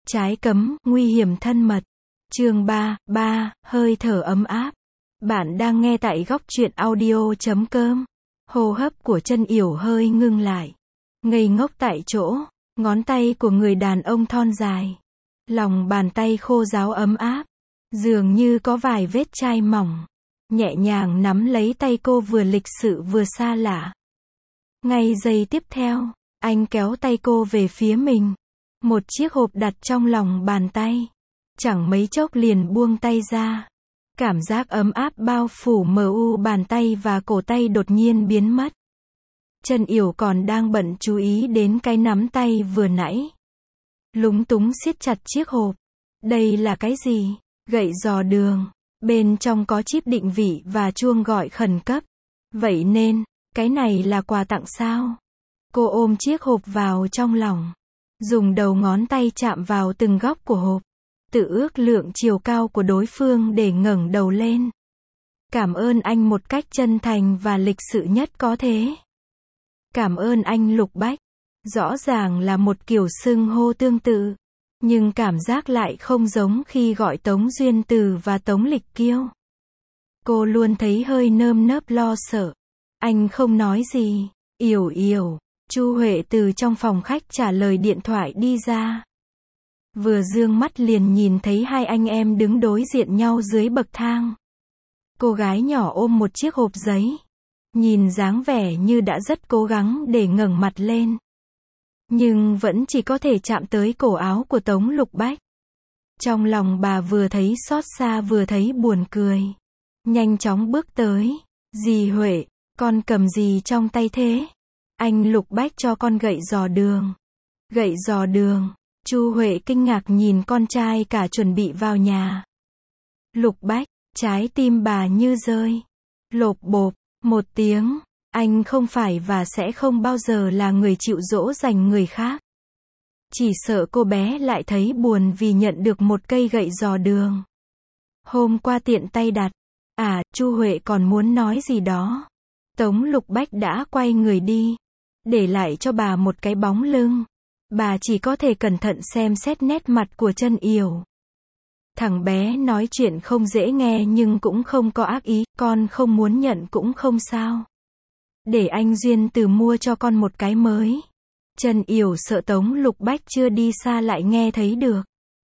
Trái cấm, nguy hiểm thân mật. Chương 3, hơi thở ấm áp. Bạn đang nghe tại góc truyện audio.com. Hô hấp của Chân Yểu hơi ngưng lại. Ngây ngốc tại chỗ, ngón tay của người đàn ông thon dài. Lòng bàn tay khô ráo ấm áp. Dường như có vài vết chai mỏng. Nhẹ nhàng nắm lấy tay cô vừa lịch sự vừa xa lạ. Ngay giây tiếp theo, anh kéo tay cô về phía mình. Một chiếc hộp đặt trong lòng bàn tay. Chẳng mấy chốc liền buông tay ra. Cảm giác ấm áp bao phủ mu bàn tay và cổ tay đột nhiên biến mất. Chân Yểu còn đang bận chú ý đến cái nắm tay vừa nãy. Lúng túng siết chặt chiếc hộp. Đây là cái gì? Gậy dò đường. Bên trong có chip định vị và chuông gọi khẩn cấp. Vậy nên, cái này là quà tặng sao? Cô ôm chiếc hộp vào trong lòng. Dùng đầu ngón tay chạm vào từng góc của hộp. Tự ước lượng chiều cao của đối phương để ngẩng đầu lên. Cảm ơn anh một cách chân thành và lịch sự nhất có thể. Cảm ơn anh Lục Bách. Rõ ràng là một kiểu xưng hô tương tự. Nhưng cảm giác lại không giống khi gọi Tống Duyên Từ và Tống Lịch Kiêu. Cô luôn thấy hơi nơm nớp lo sợ. Anh không nói gì. Yểu. Chu Huệ từ trong phòng khách trả lời điện thoại đi ra. Vừa dương mắt liền nhìn thấy hai anh em đứng đối diện nhau dưới bậc thang. Cô gái nhỏ ôm một chiếc hộp giấy. Nhìn dáng vẻ như đã rất cố gắng để ngẩng mặt lên. Nhưng vẫn chỉ có thể chạm tới cổ áo của Tống Lục Bách. Trong lòng bà vừa thấy xót xa vừa thấy buồn cười. Nhanh chóng bước tới. Dì Huệ, con cầm gì trong tay thế? Anh Lục Bách cho con gậy dò đường. Gậy dò đường. Chu Huệ kinh ngạc nhìn con trai cả chuẩn bị vào nhà. Lục Bách, trái tim bà như rơi. Lộp bộp, một tiếng. Anh không phải và sẽ không bao giờ là người chịu dỗ dành người khác. Chỉ sợ cô bé lại thấy buồn vì nhận được một cây gậy dò đường. Hôm qua tiện tay đặt. Chu Huệ còn muốn nói gì đó. Tống Lục Bách đã quay người đi. Để lại cho bà một cái bóng lưng. Bà chỉ có thể cẩn thận xem xét nét mặt của Chân Yểu. Thằng bé nói chuyện không dễ nghe nhưng cũng không có ác ý, con không muốn nhận cũng không sao. Để anh Duyên Từ mua cho con một cái mới. Chân Yểu sợ Tống Lục Bách chưa đi xa lại nghe thấy được.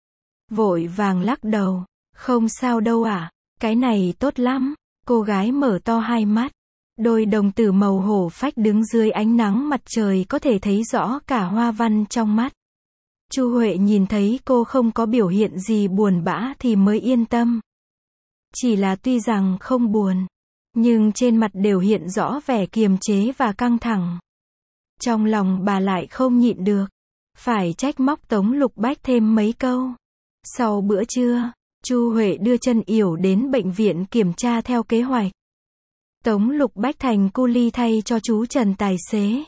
Vội vàng lắc đầu. Không sao đâu cái này tốt lắm. Cô gái mở to hai mắt. Đôi đồng tử màu hổ phách đứng dưới ánh nắng mặt trời có thể thấy rõ cả hoa văn trong mắt. Chu Huệ nhìn thấy cô không có biểu hiện gì buồn bã thì mới yên tâm. Chỉ là tuy rằng không buồn, nhưng trên mặt đều hiện rõ vẻ kiềm chế và căng thẳng. Trong lòng bà lại không nhịn được. Phải trách móc Tống Lục Bách thêm mấy câu. Sau bữa trưa, Chu Huệ đưa Chân Yểu đến bệnh viện kiểm tra theo kế hoạch. Tống Lục Bách thành cu li thay cho chú Trần tài xế.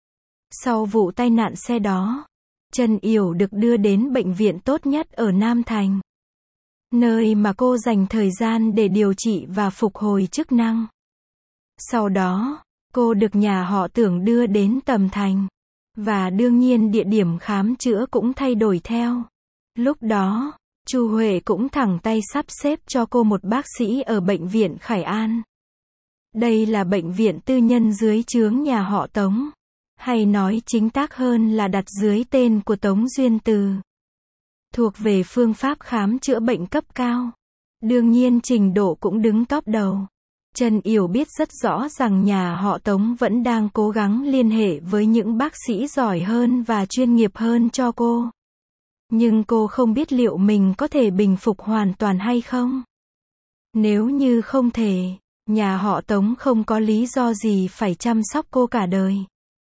Sau vụ tai nạn xe đó, Chân Yểu được đưa đến bệnh viện tốt nhất ở Nam Thành. Nơi mà cô dành thời gian để điều trị và phục hồi chức năng. Sau đó, cô được nhà họ Tưởng đưa đến Tầm Thành. Và đương nhiên địa điểm khám chữa cũng thay đổi theo. Lúc đó, Chu Huệ cũng thẳng tay sắp xếp cho cô một bác sĩ ở bệnh viện Khải An. Đây là bệnh viện tư nhân dưới trướng nhà họ Tống. Hay nói chính xác hơn là đặt dưới tên của Tống Duyên Từ. Thuộc về phương pháp khám chữa bệnh cấp cao. Đương nhiên trình độ cũng đứng top đầu. Chân Yểu biết rất rõ rằng nhà họ Tống vẫn đang cố gắng liên hệ với những bác sĩ giỏi hơn và chuyên nghiệp hơn cho cô. Nhưng cô không biết liệu mình có thể bình phục hoàn toàn hay không. Nếu như không thể, nhà họ Tống không có lý do gì phải chăm sóc cô cả đời.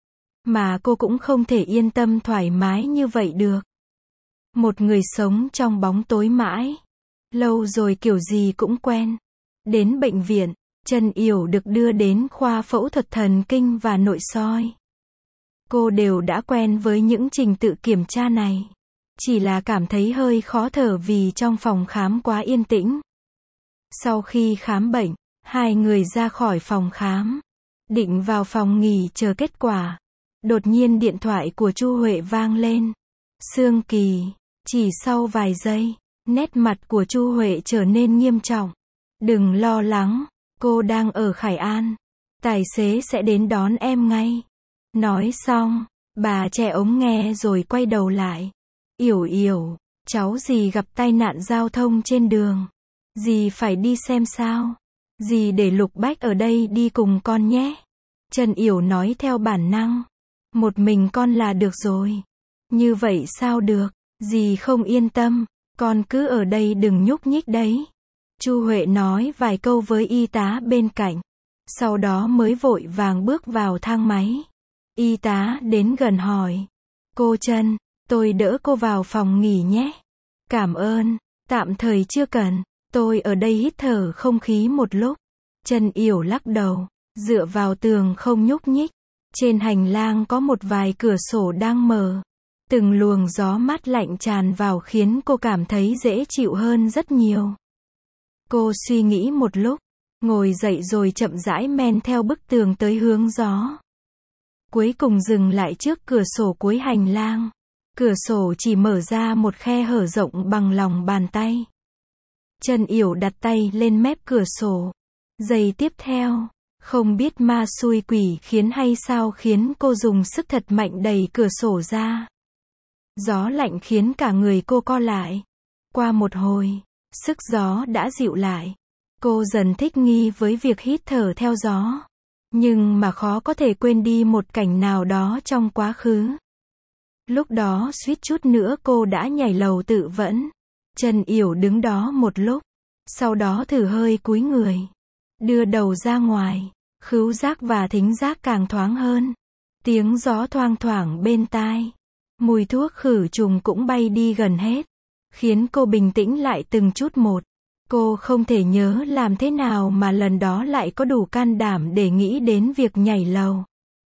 Mà cô cũng không thể yên tâm thoải mái như vậy được. Một người sống trong bóng tối mãi. Lâu rồi kiểu gì cũng quen. Đến bệnh viện, Chân Yểu được đưa đến khoa phẫu thuật thần kinh và nội soi. Cô đều đã quen với những trình tự kiểm tra này. Chỉ là cảm thấy hơi khó thở vì trong phòng khám quá yên tĩnh. Sau khi khám bệnh, hai người ra khỏi phòng khám. Định vào phòng nghỉ chờ kết quả. Đột nhiên điện thoại của Chu Huệ vang lên. Sương Kỳ, Chỉ sau vài giây, nét mặt của Chu Huệ trở nên nghiêm trọng. Đừng lo lắng, cô đang ở Khải An. Tài xế sẽ đến đón em ngay. Nói xong, bà che ống nghe rồi quay đầu lại. Yểu Yểu, cháu dì gặp tai nạn giao thông trên đường. Dì phải đi xem sao. Dì để Lục Bách ở đây đi cùng con nhé. Trần Yểu nói theo bản năng. Một mình con là được rồi. Như vậy sao được, dì không yên tâm, con cứ ở đây đừng nhúc nhích đấy. Chu Huệ nói vài câu với y tá bên cạnh. Sau đó mới vội vàng bước vào thang máy. Y tá đến gần hỏi. Cô Trân, tôi đỡ cô vào phòng nghỉ nhé. Cảm ơn, tạm thời chưa cần, tôi ở đây hít thở không khí một lúc. Trần Yểu lắc đầu, dựa vào tường không nhúc nhích. Trên hành lang có một vài cửa sổ đang mở. Từng luồng gió mát lạnh tràn vào khiến cô cảm thấy dễ chịu hơn rất nhiều. Cô suy nghĩ một lúc, ngồi dậy rồi chậm rãi men theo bức tường tới hướng gió. Cuối cùng dừng lại trước cửa sổ cuối hành lang. Cửa sổ chỉ mở ra một khe hở rộng bằng lòng bàn tay. Trần Yểu đặt tay lên mép cửa sổ. Giây tiếp theo, không biết ma xui quỷ khiến hay sao khiến cô dùng sức thật mạnh đẩy cửa sổ ra. Gió lạnh khiến cả người cô co lại. Qua một hồi, sức gió đã dịu lại. Cô dần thích nghi với việc hít thở theo gió. Nhưng mà khó có thể quên đi một cảnh nào đó trong quá khứ. Lúc đó suýt chút nữa cô đã nhảy lầu tự vẫn. Trần Yểu đứng đó một lúc. Sau đó thử hơi cúi người. Đưa đầu ra ngoài. Khứu giác và thính giác càng thoáng hơn. Tiếng gió thoang thoảng bên tai. Mùi thuốc khử trùng cũng bay đi gần hết. Khiến cô bình tĩnh lại từng chút một. Cô không thể nhớ làm thế nào mà lần đó lại có đủ can đảm để nghĩ đến việc nhảy lầu.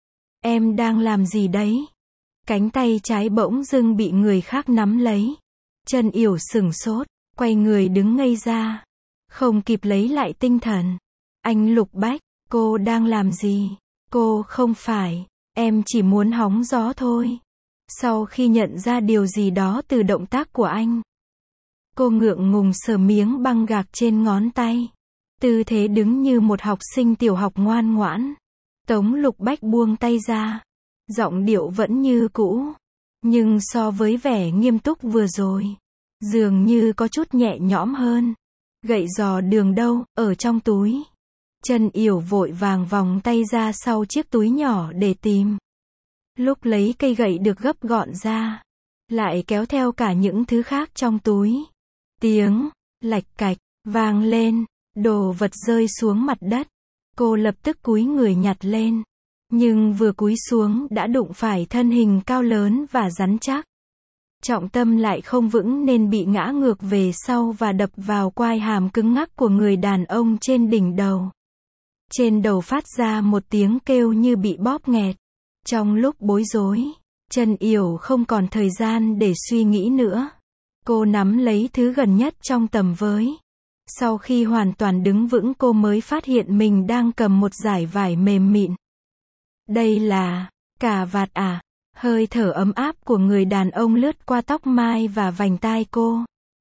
Em đang làm gì đấy? Cánh tay trái bỗng dưng bị người khác nắm lấy. Trần Yểu sửng sốt, quay người đứng ngây ra. Không kịp lấy lại tinh thần. Anh Lục Bách, cô đang làm gì? Cô không phải, em chỉ muốn hóng gió thôi. Sau khi nhận ra điều gì đó từ động tác của anh, cô ngượng ngùng sờ miếng băng gạc trên ngón tay. Tư thế đứng như một học sinh tiểu học ngoan ngoãn. Tống Lục Bách buông tay ra. Giọng điệu vẫn như cũ. Nhưng so với vẻ nghiêm túc vừa rồi, dường như có chút nhẹ nhõm hơn. Gậy giò đường đâu, ở trong túi. Trần Yểu vội vàng vòng tay ra sau chiếc túi nhỏ để tìm. Lúc lấy cây gậy được gấp gọn ra, lại kéo theo cả những thứ khác trong túi. Tiếng lạch cạch vang lên, đồ vật rơi xuống mặt đất. Cô lập tức cúi người nhặt lên. Nhưng vừa cúi xuống đã đụng phải thân hình cao lớn và rắn chắc. Trọng tâm lại không vững nên bị ngã ngược về sau và đập vào quai hàm cứng ngắc của người đàn ông trên đỉnh đầu. Trên đầu phát ra một tiếng kêu như bị bóp nghẹt. Trong lúc bối rối, Trần Yểu không còn thời gian để suy nghĩ nữa. Cô nắm lấy thứ gần nhất trong tầm với. Sau khi hoàn toàn đứng vững cô mới phát hiện mình đang cầm một dải vải mềm mịn. Đây là cà vạt à? Hơi thở ấm áp của người đàn ông lướt qua tóc mai và vành tai cô.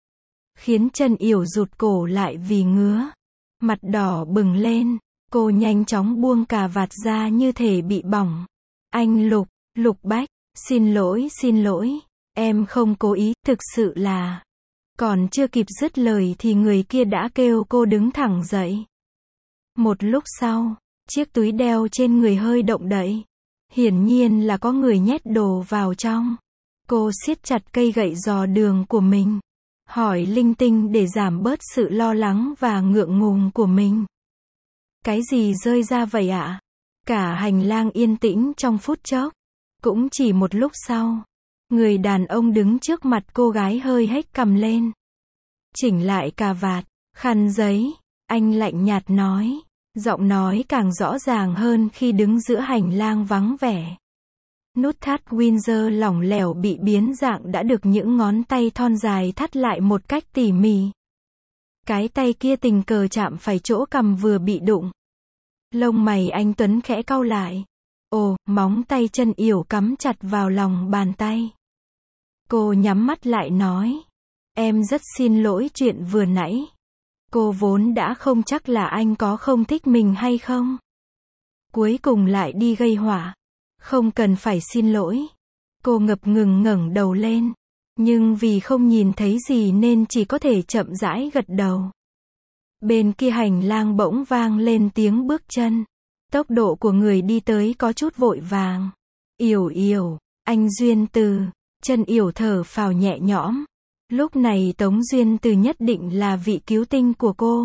Khiến Trần Yểu rụt cổ lại vì ngứa. Mặt đỏ bừng lên, cô nhanh chóng buông cà vạt ra như thể bị bỏng. Anh Lục Bách, xin lỗi, em không cố ý, thực sự là... Còn chưa kịp dứt lời thì người kia đã kêu cô đứng thẳng dậy. Một lúc sau, chiếc túi đeo trên người hơi động đậy. Hiển nhiên là có người nhét đồ vào trong. Cô siết chặt cây gậy giò đường của mình. Hỏi linh tinh để giảm bớt sự lo lắng và ngượng ngùng của mình. Cái gì rơi ra vậy ạ? Cả hành lang yên tĩnh trong phút chốc. Cũng chỉ một lúc sau, người đàn ông đứng trước mặt cô gái hơi hếch cằm lên. Chỉnh lại cà vạt, khăn giấy, anh lạnh nhạt nói. Giọng nói càng rõ ràng hơn khi đứng giữa hành lang vắng vẻ. Nút thắt Windsor lỏng lẻo bị biến dạng đã được những ngón tay thon dài thắt lại một cách tỉ mỉ. Cái tay kia tình cờ chạm phải chỗ cằm vừa bị đụng. Lông mày anh Tuấn khẽ cau lại. Ồ, móng tay Trần Yểu cắm chặt vào lòng bàn tay. Cô nhắm mắt lại nói. Em rất xin lỗi chuyện vừa nãy. Cô vốn đã không chắc là anh có không thích mình hay không. Cuối cùng lại đi gây họa. Không cần phải xin lỗi. Cô ngập ngừng ngẩng đầu lên. Nhưng vì không nhìn thấy gì nên chỉ có thể chậm rãi gật đầu. Bên kia hành lang bỗng vang lên tiếng bước chân. Tốc độ của người đi tới có chút vội vàng. Yểu Yểu, anh Duyên Từ. Chân Yểu thở phào nhẹ nhõm. Lúc này Tống Duyên Từ nhất định là vị cứu tinh của cô.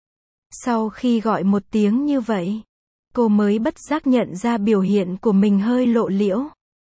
Sau khi gọi một tiếng như vậy, cô mới bất giác nhận ra biểu hiện của mình hơi lộ liễu.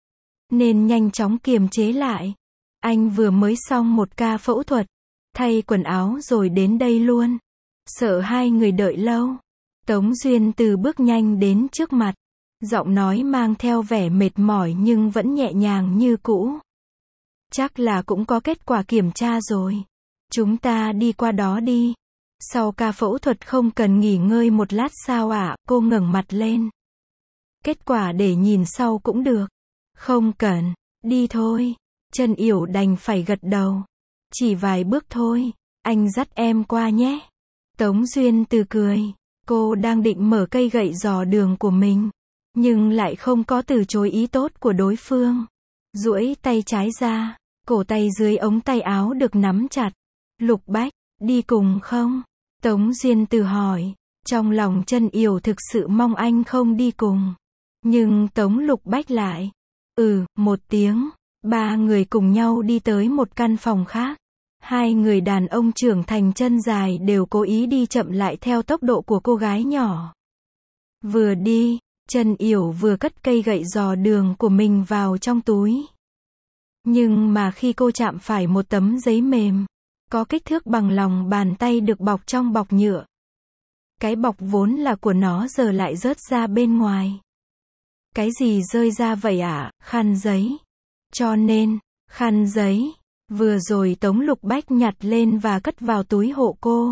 Nên nhanh chóng kiềm chế lại. Anh vừa mới xong một ca phẫu thuật, thay quần áo rồi đến đây luôn. Sợ hai người đợi lâu. Tống Duyên Từ bước nhanh đến trước mặt. Giọng nói mang theo vẻ mệt mỏi nhưng vẫn nhẹ nhàng như cũ. Chắc là cũng có kết quả kiểm tra rồi. Chúng ta đi qua đó đi. Sau ca phẫu thuật không cần nghỉ ngơi một lát sao ạ? Cô ngẩng mặt lên. Kết quả để nhìn sau cũng được. Không cần, đi thôi. Chân Yểu đành phải gật đầu. Chỉ vài bước thôi, anh dắt em qua nhé. Tống Duyên Từ cười. Cô đang định mở cây gậy dò đường của mình, nhưng lại không có từ chối ý tốt của đối phương. Duỗi tay trái ra, cổ tay dưới ống tay áo được nắm chặt. Lục Bách, đi cùng không? Tống Duyên Từ hỏi. Trong lòng Chân Yểu thực sự mong anh không đi cùng. Nhưng Tống Lục Bách lại. Một tiếng. Ba người cùng nhau đi tới một căn phòng khác. Hai người đàn ông trưởng thành chân dài đều cố ý đi chậm lại theo tốc độ của cô gái nhỏ. Vừa đi, Chân Yểu vừa cất cây gậy dò đường của mình vào trong túi. Nhưng mà khi cô chạm phải một tấm giấy mềm, có kích thước bằng lòng bàn tay được bọc trong bọc nhựa. Cái bọc vốn là của nó giờ lại rớt ra bên ngoài. Cái gì rơi ra vậy ạ? Khăn giấy. Cho nên, khăn giấy. Vừa rồi Tống Lục Bách nhặt lên và cất vào túi hộ cô.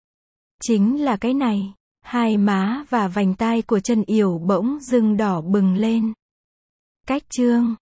Chính là cái này. Hai má và vành tai của Chân Yểu bỗng dưng đỏ bừng lên. Cách chương